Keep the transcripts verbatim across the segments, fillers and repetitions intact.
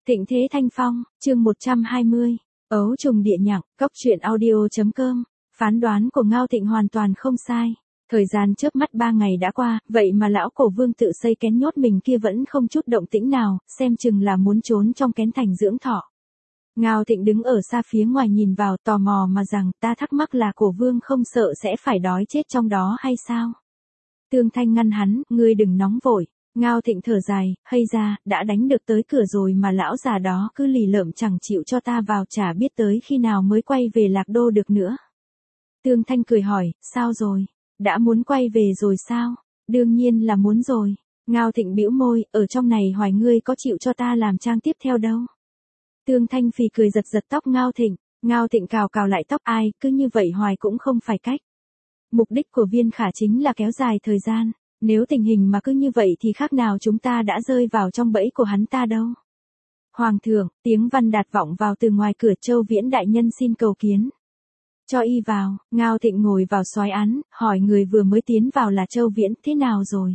Thịnh Thế Thanh Phong, chương một trăm hai mươi. Ấu trùng địa nhặng, cốc truyện audio.com. Phán đoán của Ngao Thịnh hoàn toàn không sai. Thời gian chớp mắt ba ngày đã qua, vậy mà lão cổ vương tự xây kén nhốt mình kia vẫn không chút động tĩnh nào, xem chừng là muốn trốn trong kén thành dưỡng thọ. Ngao Thịnh đứng ở xa phía ngoài nhìn vào, tò mò mà rằng, ta thắc mắc là cổ vương không sợ sẽ phải đói chết trong đó hay sao? Tương Thanh ngăn hắn, ngươi đừng nóng vội. Ngao Thịnh thở dài, hay ra, đã đánh được tới cửa rồi mà lão già đó cứ lì lợm chẳng chịu cho ta vào, chả biết tới khi nào mới quay về Lạc Đô được nữa. Tương Thanh cười hỏi, sao rồi? Đã muốn quay về rồi sao? Đương nhiên là muốn rồi. Ngao Thịnh bĩu môi, ở trong này hoài ngươi có chịu cho ta làm trang tiếp theo đâu. Tương Thanh phì cười giật giật tóc Ngao Thịnh, Ngao Thịnh cào cào lại tóc, ai, cứ như vậy hoài cũng không phải cách. Mục đích của Viên Khả chính là kéo dài thời gian. Nếu tình hình mà cứ như vậy thì khác nào chúng ta đã rơi vào trong bẫy của hắn ta đâu. Hoàng thượng, tiếng văn đạt vọng vào từ ngoài cửa, Châu Viễn đại nhân xin cầu kiến. Cho y vào. Ngao Thịnh ngồi vào soái án, hỏi người vừa mới tiến vào là Châu Viễn, thế nào rồi?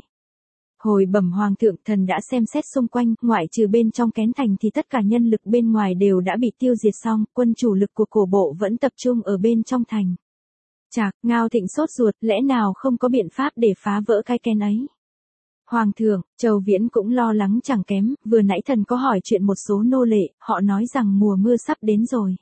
Hồi bẩm hoàng thượng, thần đã xem xét xung quanh, ngoại trừ bên trong kén thành thì tất cả nhân lực bên ngoài đều đã bị tiêu diệt xong, quân chủ lực của cổ bộ vẫn tập trung ở bên trong thành. Chạc, Ngao Thịnh sốt ruột, lẽ nào không có biện pháp để phá vỡ cái kén ấy? Hoàng thượng, Châu Viễn cũng lo lắng chẳng kém, vừa nãy thần có hỏi chuyện một số nô lệ, họ nói rằng mùa mưa sắp đến rồi.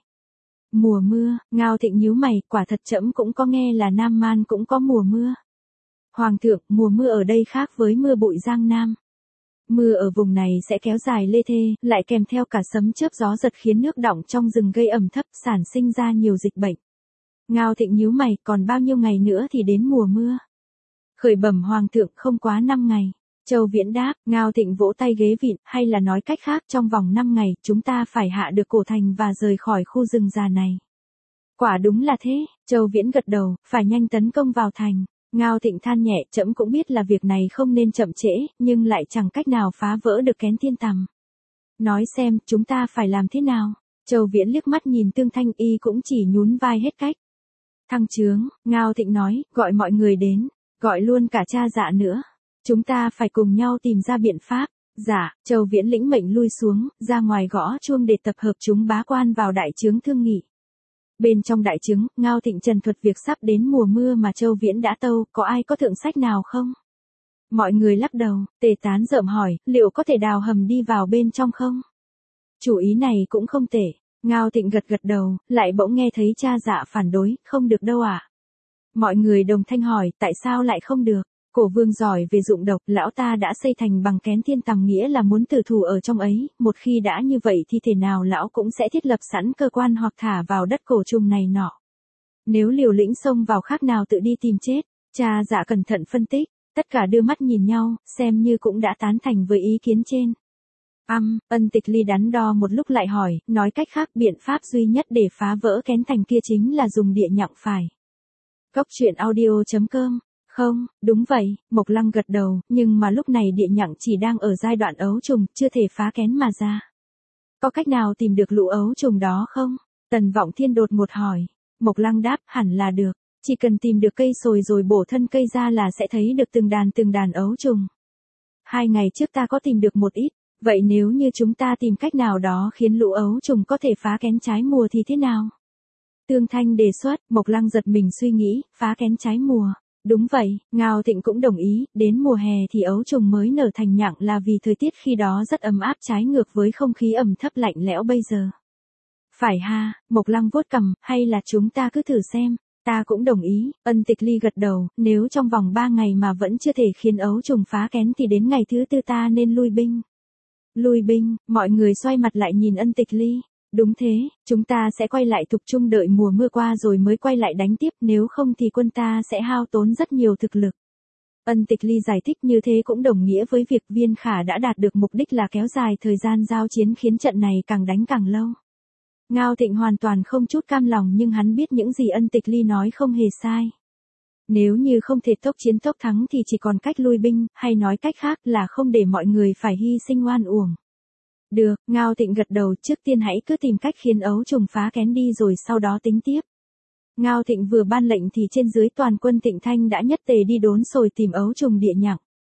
Mùa mưa, Ngao Thịnh nhíu mày, quả thật trẫm cũng có nghe là Nam Man cũng có mùa mưa. Hoàng thượng, mùa mưa ở đây khác với mưa bụi Giang Nam. Mưa ở vùng này sẽ kéo dài lê thê, lại kèm theo cả sấm chớp gió giật khiến nước đọng trong rừng gây ẩm thấp, sản sinh ra nhiều dịch bệnh. Ngao Thịnh nhíu mày, còn bao nhiêu ngày nữa thì đến mùa mưa? Khởi bẩm hoàng thượng, không quá năm ngày. Châu Viễn đáp. Ngao Thịnh vỗ tay ghế vịn, hay là nói cách khác, trong vòng năm ngày, chúng ta phải hạ được cổ thành và rời khỏi khu rừng già này. Quả đúng là thế. Châu Viễn gật đầu, phải nhanh tấn công vào thành. Ngao Thịnh than nhẹ, trẫm cũng biết là việc này không nên chậm trễ, nhưng lại chẳng cách nào phá vỡ được kén thiên tầm. Nói xem, chúng ta phải làm thế nào? Châu Viễn liếc mắt nhìn Tương Thanh, y cũng chỉ nhún vai hết cách. Thăng trướng, Ngao Thịnh nói, gọi mọi người đến, gọi luôn cả cha Dạ nữa. Chúng ta phải cùng nhau tìm ra biện pháp. Dạ, Châu Viễn lĩnh mệnh lui xuống, ra ngoài gõ chuông để tập hợp chúng bá quan vào đại trướng thương nghị. Bên trong đại trướng, Ngao Thịnh trần thuật việc sắp đến mùa mưa mà Châu Viễn đã tâu, có ai có thượng sách nào không? Mọi người lắc đầu, Tề Tán rợm hỏi, liệu có thể đào hầm đi vào bên trong không? Chủ ý này cũng không tệ. Ngao Thịnh gật gật đầu, lại bỗng nghe thấy cha Dạ phản đối, không được đâu ạ. À? Mọi người đồng thanh hỏi, tại sao lại không được? Cổ vương giỏi về dụng độc, lão ta đã xây thành bằng kén thiên tầm, nghĩa là muốn tử thủ ở trong ấy, một khi đã như vậy thì thể nào lão cũng sẽ thiết lập sẵn cơ quan hoặc thả vào đất cổ trùng này nọ. Nếu liều lĩnh xông vào khác nào tự đi tìm chết. Cha Dạ cẩn thận phân tích, tất cả đưa mắt nhìn nhau, xem như cũng đã tán thành với ý kiến trên. Âm, Ân Tịch Ly đắn đo một lúc lại hỏi, nói cách khác biện pháp duy nhất để phá vỡ kén thành kia chính là dùng địa nhặng phải. Cốc truyện audio.com. Không, đúng vậy, Mộc Lăng gật đầu, nhưng mà lúc này địa nhặng chỉ đang ở giai đoạn ấu trùng, chưa thể phá kén mà ra. Có cách nào tìm được lũ ấu trùng đó không? Tần Vọng Thiên đột ngột hỏi. Mộc Lăng đáp, hẳn là được, chỉ cần tìm được cây sồi rồi bổ thân cây ra là sẽ thấy được từng đàn từng đàn ấu trùng. Hai ngày trước ta có tìm được một ít. Vậy nếu như chúng ta tìm cách nào đó khiến lũ ấu trùng có thể phá kén trái mùa thì thế nào? Tương Thanh đề xuất, Mộc Lăng giật mình suy nghĩ, phá kén trái mùa. Đúng vậy, Ngao Thịnh cũng đồng ý, đến mùa hè thì ấu trùng mới nở thành nhặng là vì thời tiết khi đó rất ấm áp trái ngược với không khí ẩm thấp lạnh lẽo bây giờ. Phải ha, Mộc Lăng vuốt cằm, hay là chúng ta cứ thử xem. Ta cũng đồng ý. Ân Tịch Ly gật đầu, nếu trong vòng ba ngày mà vẫn chưa thể khiến ấu trùng phá kén thì đến ngày thứ tư ta nên lui binh. Lui binh, mọi người xoay mặt lại nhìn Ân Tịch Ly. Đúng thế, chúng ta sẽ quay lại Thục Trung đợi mùa mưa qua rồi mới quay lại đánh tiếp, nếu không thì quân ta sẽ hao tốn rất nhiều thực lực. Ân Tịch Ly giải thích như thế cũng đồng nghĩa với việc Viên Khả đã đạt được mục đích là kéo dài thời gian giao chiến khiến trận này càng đánh càng lâu. Ngao Thịnh hoàn toàn không chút cam lòng nhưng hắn biết những gì Ân Tịch Ly nói không hề sai. Nếu như không thể tốc chiến tốc thắng thì chỉ còn cách lui binh, hay nói cách khác là không để mọi người phải hy sinh oan uổng. Được, Ngao Thịnh gật đầu, trước tiên hãy cứ tìm cách khiến ấu trùng phá kén đi rồi sau đó tính tiếp. Ngao Thịnh vừa ban lệnh thì trên dưới toàn quân Thịnh Thanh đã nhất tề đi đốn sồi tìm ấu trùng địa nhặng.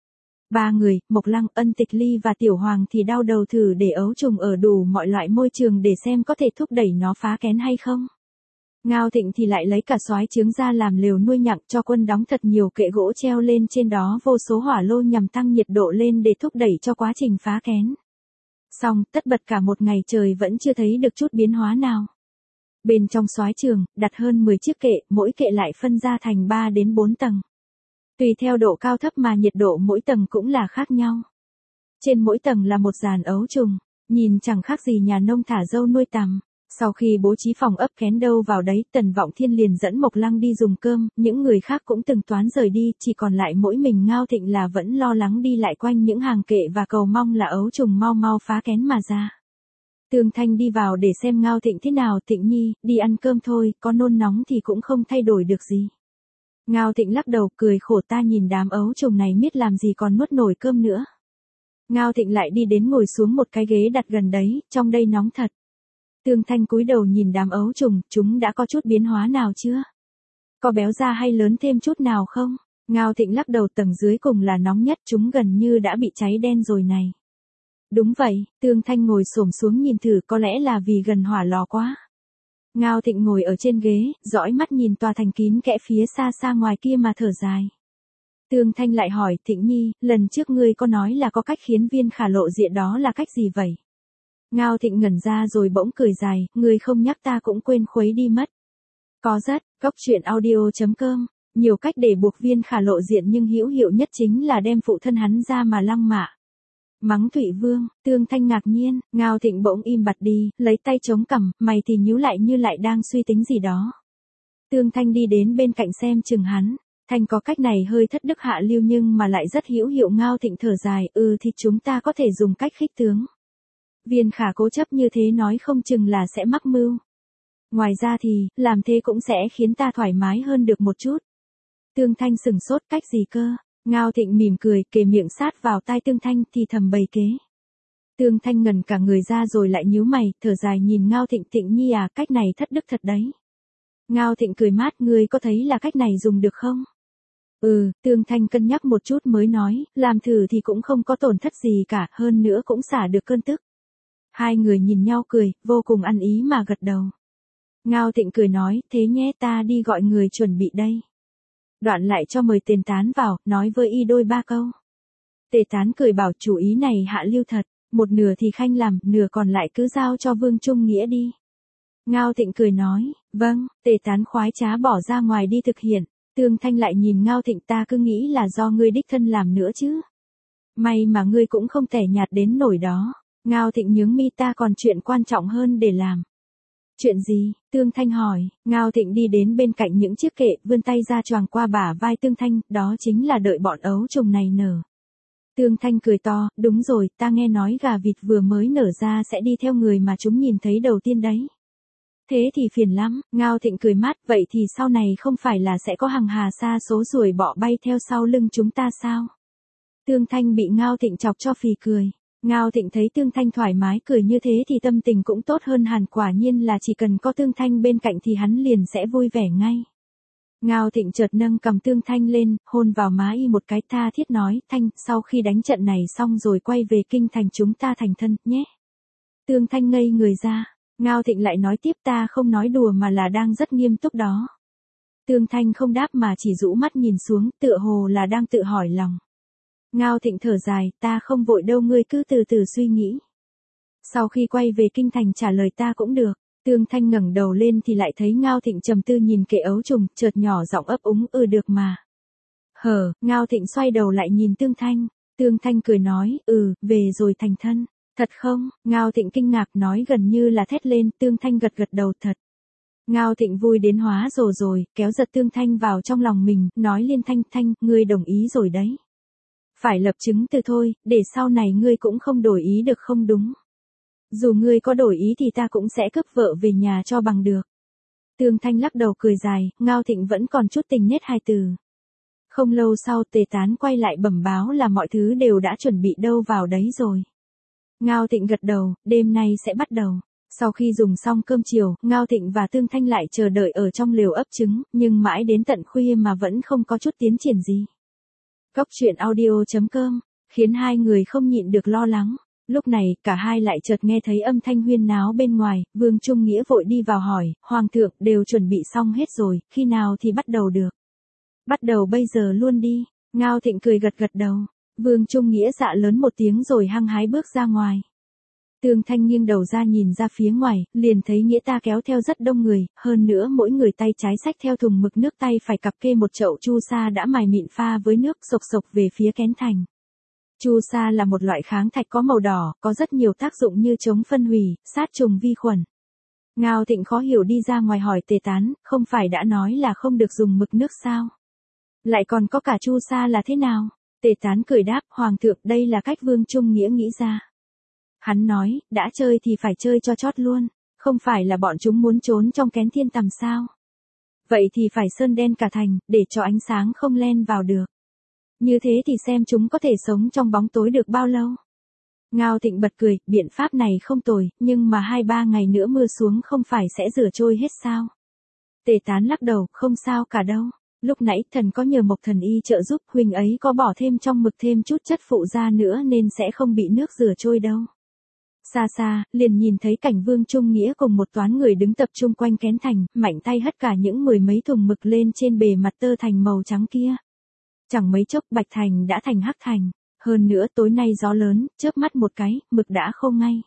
Ba người, Mộc Lăng, Ân Tịch Ly và Tiểu Hoàng thì đau đầu thử để ấu trùng ở đủ mọi loại môi trường để xem có thể thúc đẩy nó phá kén hay không. Ngao Thịnh thì lại lấy cả soái trứng ra làm lều nuôi nhặng, cho quân đóng thật nhiều kệ gỗ treo lên trên đó vô số hỏa lô nhằm tăng nhiệt độ lên để thúc đẩy cho quá trình phá kén. Xong, tất bật cả một ngày trời vẫn chưa thấy được chút biến hóa nào. Bên trong soái trường, đặt hơn mười chiếc kệ, mỗi kệ lại phân ra thành ba đến bốn tầng. Tùy theo độ cao thấp mà nhiệt độ mỗi tầng cũng là khác nhau. Trên mỗi tầng là một dàn ấu trùng, nhìn chẳng khác gì nhà nông thả dâu nuôi tằm. Sau khi bố trí phòng ấp kén đâu vào đấy, Tần Vọng Thiên liền dẫn Mộc Lăng đi dùng cơm, những người khác cũng từng toán rời đi, chỉ còn lại mỗi mình Ngao Thịnh là vẫn lo lắng đi lại quanh những hàng kệ và cầu mong là ấu trùng mau mau phá kén mà ra. Tương Thanh đi vào để xem Ngao Thịnh thế nào. Thịnh nhi, đi ăn cơm thôi, có nôn nóng thì cũng không thay đổi được gì. Ngao Thịnh lắc đầu cười khổ, ta nhìn đám ấu trùng này miết làm gì còn nuốt nổi cơm nữa. Ngao Thịnh lại đi đến ngồi xuống một cái ghế đặt gần đấy, trong đây nóng thật. Tương Thanh cúi đầu nhìn đám ấu trùng, chúng đã có chút biến hóa nào chưa? Có béo ra hay lớn thêm chút nào không? Ngao Thịnh lắc đầu, tầng dưới cùng là nóng nhất, chúng gần như đã bị cháy đen rồi này. Đúng vậy, Tương Thanh ngồi xổm xuống nhìn thử, có lẽ là vì gần hỏa lò quá. Ngao Thịnh ngồi ở trên ghế, dõi mắt nhìn tòa thành kín kẽ phía xa xa ngoài kia mà thở dài. Tương Thanh lại hỏi, Thịnh nhi, lần trước ngươi có nói là có cách khiến Viên Khả lộ diện, đó là cách gì vậy? Ngao Thịnh ngẩn ra rồi bỗng cười dài, ngươi không nhắc ta cũng quên khuấy đi mất. Có rất, Cốc truyện audio chấm com, nhiều cách để buộc Viên Khả lộ diện nhưng hữu hiệu nhất chính là đem phụ thân hắn ra mà lăng mạ. Mắng Thụy Vương. Tương Thanh ngạc nhiên, Ngao Thịnh bỗng im bặt đi, lấy tay chống cằm, mày thì nhíu lại như lại đang suy tính gì đó. Tương Thanh đi đến bên cạnh xem chừng hắn. Thanh có cách này hơi thất đức hạ lưu nhưng mà lại rất hữu hiệu. Ngao Thịnh thở dài, ừ thì chúng ta có thể dùng cách khích tướng. Viên Khả cố chấp như thế nói không chừng là sẽ mắc mưu. Ngoài ra thì, làm thế cũng sẽ khiến ta thoải mái hơn được một chút. Tương Thanh sừng sốt, cách gì cơ? Ngao Thịnh mỉm cười, kề miệng sát vào tai Tương Thanh thì thầm bày kế. Tương Thanh ngẩn cả người ra rồi lại nhíu mày, thở dài nhìn Ngao Thịnh, Thịnh nhi à, cách này thất đức thật đấy. Ngao Thịnh cười mát, ngươi có thấy là cách này dùng được không? Ừ, Tương Thanh cân nhắc một chút mới nói, làm thử thì cũng không có tổn thất gì cả, hơn nữa cũng xả được cơn tức. Hai người nhìn nhau cười, vô cùng ăn ý mà gật đầu. Ngao Thịnh cười nói, thế nhé, ta đi gọi người chuẩn bị đây. Đoạn lại cho mời Tề Tán vào, nói với y đôi ba câu. Tề Tán cười bảo, chủ ý này hạ lưu thật, một nửa thì Khanh làm, nửa còn lại cứ giao cho Vương Trung Nghĩa đi. Ngao Thịnh cười nói, vâng. Tề Tán khoái trá bỏ ra ngoài đi thực hiện. Tương Thanh lại nhìn Ngao Thịnh, ta cứ nghĩ là do ngươi đích thân làm nữa chứ. May mà ngươi cũng không tẻ nhạt đến nổi đó. Ngao Thịnh nhướng mi, ta còn chuyện quan trọng hơn để làm. Chuyện gì? Tương Thanh hỏi. Ngao Thịnh đi đến bên cạnh những chiếc kệ, vươn tay ra choàng qua bả vai Tương Thanh, đó chính là đợi bọn ấu trùng này nở. Tương Thanh cười to, đúng rồi, ta nghe nói gà vịt vừa mới nở ra sẽ đi theo người mà chúng nhìn thấy đầu tiên đấy. Thế thì phiền lắm. Ngao Thịnh cười mát, vậy thì sau này không phải là sẽ có hàng hà sa số ruồi bọ bay theo sau lưng chúng ta sao? Tương Thanh bị Ngao Thịnh chọc cho phì cười. Ngao Thịnh thấy Tương Thanh thoải mái cười như thế thì tâm tình cũng tốt hơn hẳn, quả nhiên là chỉ cần có Tương Thanh bên cạnh thì hắn liền sẽ vui vẻ ngay. Ngao Thịnh chợt nâng cầm Tương Thanh lên, hôn vào má y một cái, tha thiết nói, Thanh, sau khi đánh trận này xong rồi quay về kinh thành chúng ta thành thân, nhé. Tương Thanh ngây người ra. Ngao Thịnh lại nói tiếp, ta không nói đùa mà là đang rất nghiêm túc đó. Tương Thanh không đáp mà chỉ rũ mắt nhìn xuống, tựa hồ là đang tự hỏi lòng. Ngao Thịnh thở dài, ta không vội đâu, ngươi cứ từ từ suy nghĩ. Sau khi quay về kinh thành trả lời ta cũng được. Tương Thanh ngẩng đầu lên thì lại thấy Ngao Thịnh trầm tư nhìn kệ ấu trùng, chợt nhỏ giọng ấp úng, ừ được mà. Hở, Ngao Thịnh xoay đầu lại nhìn Tương Thanh. Tương Thanh cười nói, ừ, về rồi thành thân. Thật không? Ngao Thịnh kinh ngạc nói gần như là thét lên. Tương Thanh gật gật đầu, thật. Ngao Thịnh vui đến hóa rồ rồi, kéo giật Tương Thanh vào trong lòng mình, nói liên thanh, Thanh, ngươi đồng ý rồi đấy. Phải lập chứng từ thôi, để sau này ngươi cũng không đổi ý được không đúng. Dù ngươi có đổi ý thì ta cũng sẽ cướp vợ về nhà cho bằng được. Tương Thanh lắc đầu cười dài, Ngao Thịnh vẫn còn chút tình nết hai từ. Không lâu sau Tề Tán quay lại bẩm báo là mọi thứ đều đã chuẩn bị đâu vào đấy rồi. Ngao Thịnh gật đầu, đêm nay sẽ bắt đầu. Sau khi dùng xong cơm chiều, Ngao Thịnh và Tương Thanh lại chờ đợi ở trong lều ấp trứng, nhưng mãi đến tận khuya mà vẫn không có chút tiến triển gì. Cốc truyện audio chấm com khiến hai người không nhịn được lo lắng. Lúc này, cả hai lại chợt nghe thấy âm thanh huyên náo bên ngoài, Vương Trung Nghĩa vội đi vào hỏi, Hoàng thượng đều chuẩn bị xong hết rồi, khi nào thì bắt đầu được? Bắt đầu bây giờ luôn đi, Ngao Thịnh cười gật gật đầu. Vương Trung Nghĩa dạ lớn một tiếng rồi hăng hái bước ra ngoài. Tương Thanh nghiêng đầu ra nhìn ra phía ngoài, liền thấy Nghĩa ta kéo theo rất đông người, hơn nữa mỗi người tay trái xách theo thùng mực nước, tay phải cặp kê một chậu chu sa đã mài mịn pha với nước, sộc sộc về phía Kén Thành. Chu sa là một loại kháng thạch có màu đỏ, có rất nhiều tác dụng như chống phân hủy, sát trùng vi khuẩn. Ngao Thịnh khó hiểu đi ra ngoài hỏi Tề Tán, không phải đã nói là không được dùng mực nước sao? Lại còn có cả chu sa là thế nào? Tề Tán cười đáp, Hoàng thượng, đây là cách Vương Trung Nghĩa nghĩ ra. Hắn nói, đã chơi thì phải chơi cho chót luôn, không phải là bọn chúng muốn trốn trong kén thiên tầm sao? Vậy thì phải sơn đen cả thành, để cho ánh sáng không len vào được. Như thế thì xem chúng có thể sống trong bóng tối được bao lâu. Ngao Thịnh bật cười, biện pháp này không tồi, nhưng mà hai ba ngày nữa mưa xuống không phải sẽ rửa trôi hết sao? Tề Tán lắc đầu, không sao cả đâu. Lúc nãy thần có nhờ Mộc Thần Y trợ giúp, huynh ấy có bỏ thêm trong mực thêm chút chất phụ ra nữa nên sẽ không bị nước rửa trôi đâu. Xa xa, liền nhìn thấy cảnh Vương Trung Nghĩa cùng một toán người đứng tập trung quanh kén thành, mạnh tay hất cả những mười mấy thùng mực lên trên bề mặt tơ thành màu trắng kia. Chẳng mấy chốc bạch thành đã thành hắc thành, hơn nữa tối nay gió lớn, chớp mắt một cái, mực đã khô ngay.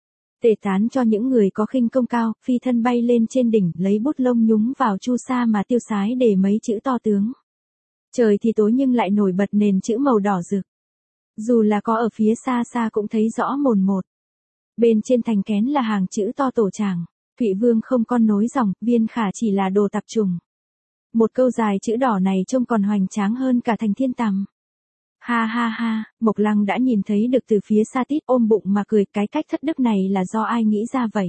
Tề Tán cho những người có khinh công cao, phi thân bay lên trên đỉnh, lấy bút lông nhúng vào chu sa mà tiêu sái để mấy chữ to tướng. Trời thì tối nhưng lại nổi bật nền chữ màu đỏ rực. Dù là có ở phía xa xa cũng thấy rõ mồn một. Bên trên thành kén là hàng chữ to tổ tràng, Thụy Vương không con nối dòng, Viên Khả chỉ là đồ tạp trùng. Một câu dài chữ đỏ này trông còn hoành tráng hơn cả thành thiên tầm. Ha ha ha, Mộc Lăng đã nhìn thấy được từ phía xa tít, ôm bụng mà cười, cái cách thất đức này là do ai nghĩ ra vậy?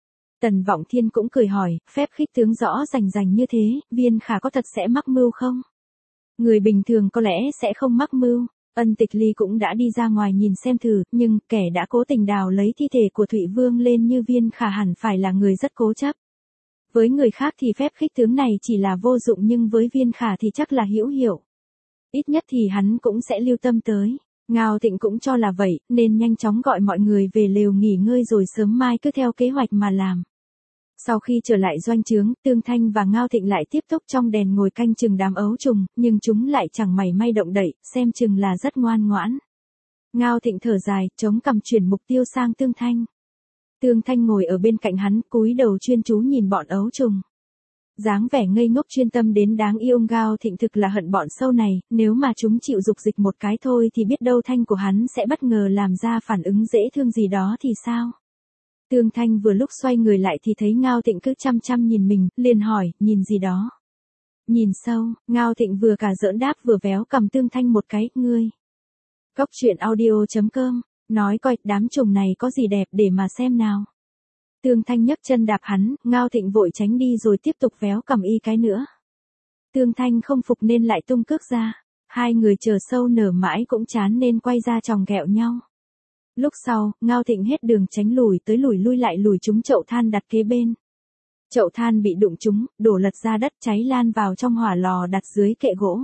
Tần Vọng Thiên cũng cười hỏi, phép khích tướng rõ rành rành như thế, Viên Khả có thật sẽ mắc mưu không? Người bình thường có lẽ sẽ không mắc mưu. Ân Tịch Ly cũng đã đi ra ngoài nhìn xem thử, nhưng kẻ đã cố tình đào lấy thi thể của Thụy Vương lên như Viên Khả hẳn phải là người rất cố chấp. Với người khác thì phép khích tướng này chỉ là vô dụng, nhưng với Viên Khả thì chắc là hữu hiệu. Ít nhất thì hắn cũng sẽ lưu tâm tới. Ngao Thịnh cũng cho là vậy, nên nhanh chóng gọi mọi người về lều nghỉ ngơi rồi sớm mai cứ theo kế hoạch mà làm. Sau khi trở lại doanh trướng, Tương Thanh và Ngao Thịnh lại tiếp tục trong đèn ngồi canh chừng đám ấu trùng, nhưng chúng lại chẳng mảy may động đậy, xem chừng là rất ngoan ngoãn. Ngao Thịnh thở dài, chống cằm chuyển mục tiêu sang Tương Thanh. Tương Thanh ngồi ở bên cạnh hắn, cúi đầu chuyên chú nhìn bọn ấu trùng. Dáng vẻ ngây ngốc chuyên tâm đến đáng yêu. Ngao Thịnh thực là hận bọn sâu này, nếu mà chúng chịu dục dịch một cái thôi thì biết đâu thanh của hắn sẽ bất ngờ làm ra phản ứng dễ thương gì đó thì sao? Tương Thanh vừa lúc xoay người lại thì thấy Ngao Thịnh cứ chăm chăm nhìn mình, liền hỏi, nhìn gì đó? Nhìn sâu, Ngao Thịnh vừa cả giỡn đáp vừa véo cầm Tương Thanh một cái, ngươi. Cốc truyện audio chấm com, nói coi, đám trùng này có gì đẹp để mà xem nào. Tương Thanh nhấc chân đạp hắn, Ngao Thịnh vội tránh đi rồi tiếp tục véo cầm y cái nữa. Tương Thanh không phục nên lại tung cước ra. Hai người chờ sâu nở mãi cũng chán nên quay ra chòng ghẹo nhau. Lúc sau, Ngao Thịnh hết đường tránh lùi tới lùi lui lại lùi trúng chậu than đặt kế bên. Chậu than bị đụng trúng, đổ lật ra đất, cháy lan vào trong hỏa lò đặt dưới kệ gỗ.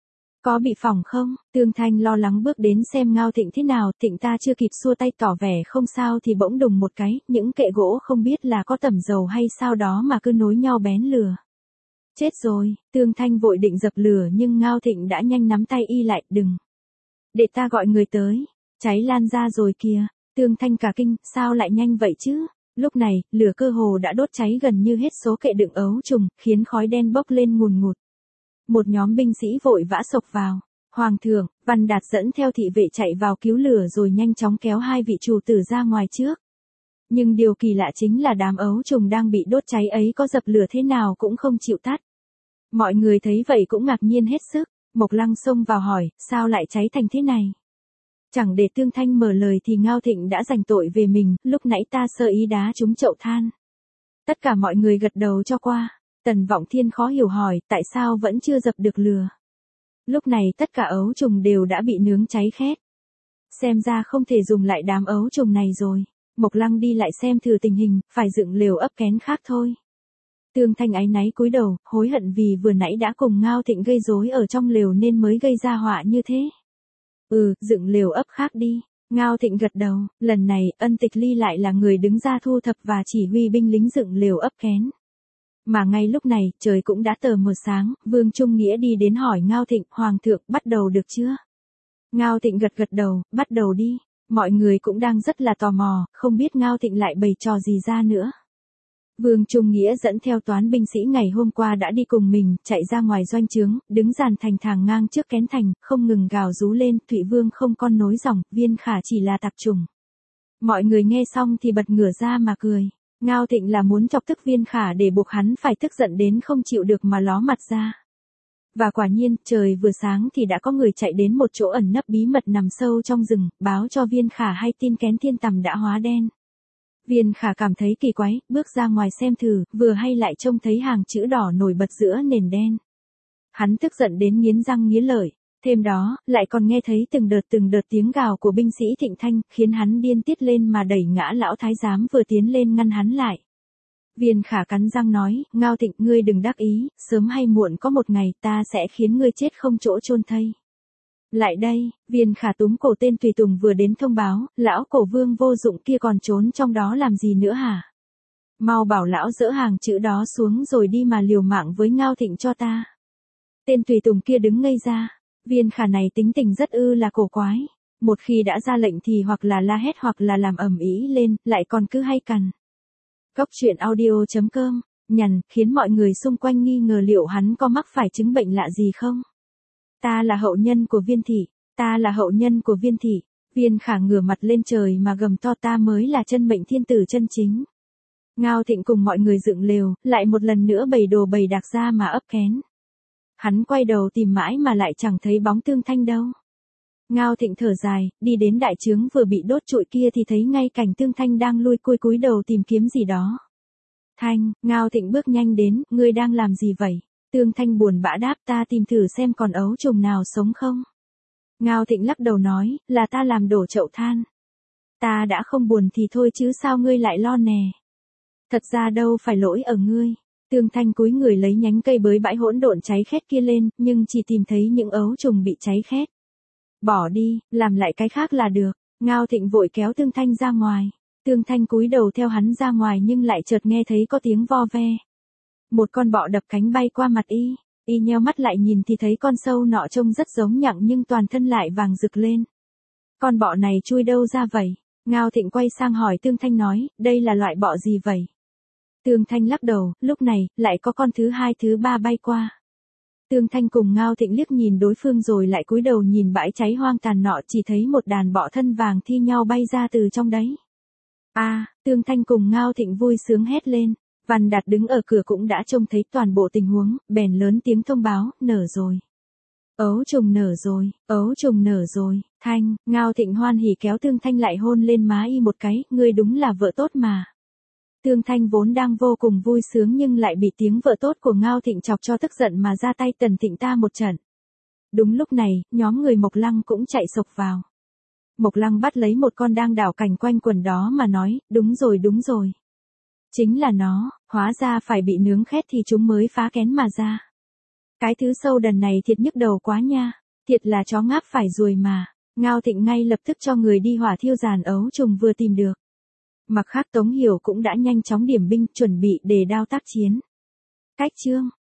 Có bị phỏng không? Tương Thanh lo lắng bước đến xem Ngao Thịnh thế nào, Thịnh ta chưa kịp xua tay tỏ vẻ không sao thì bỗng đùng một cái, những kệ gỗ không biết là có tẩm dầu hay sao đó mà cứ nối nhau bén lửa. Chết rồi, Tương Thanh vội định dập lửa nhưng Ngao Thịnh đã nhanh nắm tay y lại, đừng. Để ta gọi người tới, cháy lan ra rồi kìa. Tương Thanh cả kinh, sao lại nhanh vậy chứ? Lúc này, lửa cơ hồ đã đốt cháy gần như hết số kệ đựng ấu trùng, khiến khói đen bốc lên ngùn ngụt. Một nhóm binh sĩ vội vã xộc vào. Hoàng thượng, Văn Đạt dẫn theo thị vệ chạy vào cứu lửa rồi nhanh chóng kéo hai vị chủ tử ra ngoài trước. Nhưng điều kỳ lạ chính là đám ấu trùng đang bị đốt cháy ấy có dập lửa thế nào cũng không chịu tắt. Mọi người thấy vậy cũng ngạc nhiên hết sức. Mộc Lăng xông vào hỏi, sao lại cháy thành thế này? Chẳng để Tương Thanh mở lời thì Ngao Thịnh đã giành tội về mình, lúc nãy ta sơ ý đá trúng chậu than. Tất cả mọi người gật đầu cho qua. Tần Vọng Thiên khó hiểu hỏi, tại sao vẫn chưa dập được lửa? Lúc này tất cả ấu trùng đều đã bị nướng cháy khét. Xem ra không thể dùng lại đám ấu trùng này rồi. Mộc Lăng đi lại xem thử tình hình, phải dựng lều ấp kén khác thôi. Tương Thanh áy náy cúi đầu, hối hận vì vừa nãy đã cùng Ngao Thịnh gây rối ở trong lều nên mới gây ra họa như thế. Ừ, dựng lều ấp khác đi. Ngao Thịnh gật đầu, lần này, Ân Tịch Ly lại là người đứng ra thu thập và chỉ huy binh lính dựng lều ấp kén. Mà ngay lúc này, trời cũng đã tờ mờ sáng, Vương Trung Nghĩa đi đến hỏi Ngao Thịnh, Hoàng thượng, bắt đầu được chưa? Ngao Thịnh gật gật đầu, bắt đầu đi. Mọi người cũng đang rất là tò mò, không biết Ngao Thịnh lại bày trò gì ra nữa. Vương Trung Nghĩa dẫn theo toán binh sĩ ngày hôm qua đã đi cùng mình, chạy ra ngoài doanh trướng, đứng dàn thành thàng ngang trước kén thành, không ngừng gào rú lên, Thụy Vương không con nối dòng, Viên Khả chỉ là tạp chủng. Mọi người nghe xong thì bật ngửa ra mà cười. Ngao Thịnh là muốn chọc tức Viên Khả để buộc hắn phải tức giận đến không chịu được mà ló mặt ra. Và quả nhiên, trời vừa sáng thì đã có người chạy đến một chỗ ẩn nấp bí mật nằm sâu trong rừng, báo cho Viên Khả hay tin kén thiên tầm đã hóa đen. Viên Khả cảm thấy kỳ quái, bước ra ngoài xem thử, vừa hay lại trông thấy hàng chữ đỏ nổi bật giữa nền đen. Hắn tức giận đến nghiến răng nghiến lợi, thêm đó, lại còn nghe thấy từng đợt từng đợt tiếng gào của binh sĩ Thịnh Thanh, khiến hắn điên tiết lên mà đẩy ngã lão thái giám vừa tiến lên ngăn hắn lại. Viên Khả cắn răng nói, Ngao Thịnh, ngươi đừng đắc ý, sớm hay muộn có một ngày ta sẽ khiến ngươi chết không chỗ chôn thây. Lại đây, Viên Khả túm cổ tên tùy tùng vừa đến thông báo, lão cổ vương vô dụng kia còn trốn trong đó làm gì nữa hả? Mau bảo lão dỡ hàng chữ đó xuống rồi đi mà liều mạng với Ngao Thịnh cho ta. Tên tùy tùng kia đứng ngây ra, Viên Khả này tính tình rất ư là cổ quái. Một khi đã ra lệnh thì hoặc là la hét hoặc là làm ầm ĩ lên, lại còn cứ hay cằn. Cốc truyện audio chấm com, nhằn, khiến mọi người xung quanh nghi ngờ liệu hắn có mắc phải chứng bệnh lạ gì không? Ta là hậu nhân của Viên thị, ta là hậu nhân của Viên thị. Viên Khả ngửa mặt lên trời mà gầm to, ta mới là chân mệnh thiên tử chân chính. Ngao Thịnh cùng mọi người dựng lều, lại một lần nữa bày đồ bày đạc ra mà ấp kén. Hắn quay đầu tìm mãi mà lại chẳng thấy bóng Tương Thanh đâu. Ngao Thịnh thở dài, đi đến đại trướng vừa bị đốt trụi kia thì thấy ngay cảnh Tương Thanh đang lui cui cúi đầu tìm kiếm gì đó. Thanh, Ngao Thịnh bước nhanh đến, ngươi đang làm gì vậy? Tương Thanh buồn bã đáp, ta tìm thử xem còn ấu trùng nào sống không. Ngao Thịnh lắc đầu nói, là ta làm đổ chậu than. Ta đã không buồn thì thôi chứ sao ngươi lại lo nè. Thật ra đâu phải lỗi ở ngươi. Tương Thanh cúi người lấy nhánh cây bới bãi hỗn độn cháy khét kia lên, nhưng chỉ tìm thấy những ấu trùng bị cháy khét. Bỏ đi, làm lại cái khác là được. Ngao Thịnh vội kéo Tương Thanh ra ngoài. Tương Thanh cúi đầu theo hắn ra ngoài nhưng lại chợt nghe thấy có tiếng vo ve. Một con bọ đập cánh bay qua mặt y, y nheo mắt lại nhìn thì thấy con sâu nọ trông rất giống nhặng nhưng toàn thân lại vàng rực lên. Con bọ này chui đâu ra vậy? Ngao Thịnh quay sang hỏi Tương Thanh nói, đây là loại bọ gì vậy? Tương Thanh lắc đầu, lúc này, lại có con thứ hai thứ ba bay qua. Tương Thanh cùng Ngao Thịnh liếc nhìn đối phương rồi lại cúi đầu nhìn bãi cháy hoang tàn nọ, chỉ thấy một đàn bọ thân vàng thi nhau bay ra từ trong đấy. A, à, Tương Thanh cùng Ngao Thịnh vui sướng hét lên. Văn Đạt đứng ở cửa cũng đã trông thấy toàn bộ tình huống, bèn lớn tiếng thông báo, nở rồi. Ấu trùng nở rồi, ấu trùng nở rồi. Thanh, Ngao Thịnh hoan hỉ kéo Tương Thanh lại hôn lên má y một cái, ngươi đúng là vợ tốt mà. Tương Thanh vốn đang vô cùng vui sướng nhưng lại bị tiếng vợ tốt của Ngao Thịnh chọc cho tức giận mà ra tay tần Thịnh ta một trận. Đúng lúc này, nhóm người Mộc Lăng cũng chạy sộc vào. Mộc Lăng bắt lấy một con đang đảo cảnh quanh quần đó mà nói, đúng rồi đúng rồi. Chính là nó, hóa ra phải bị nướng khét thì chúng mới phá kén mà ra. Cái thứ sâu đần này thiệt nhức đầu quá nha, thiệt là chó ngáp phải ruồi mà. Ngao Thịnh ngay lập tức cho người đi hỏa thiêu giàn ấu trùng vừa tìm được. Mặt khác Tống Hiểu cũng đã nhanh chóng điểm binh chuẩn bị để đao tác chiến. Cách chương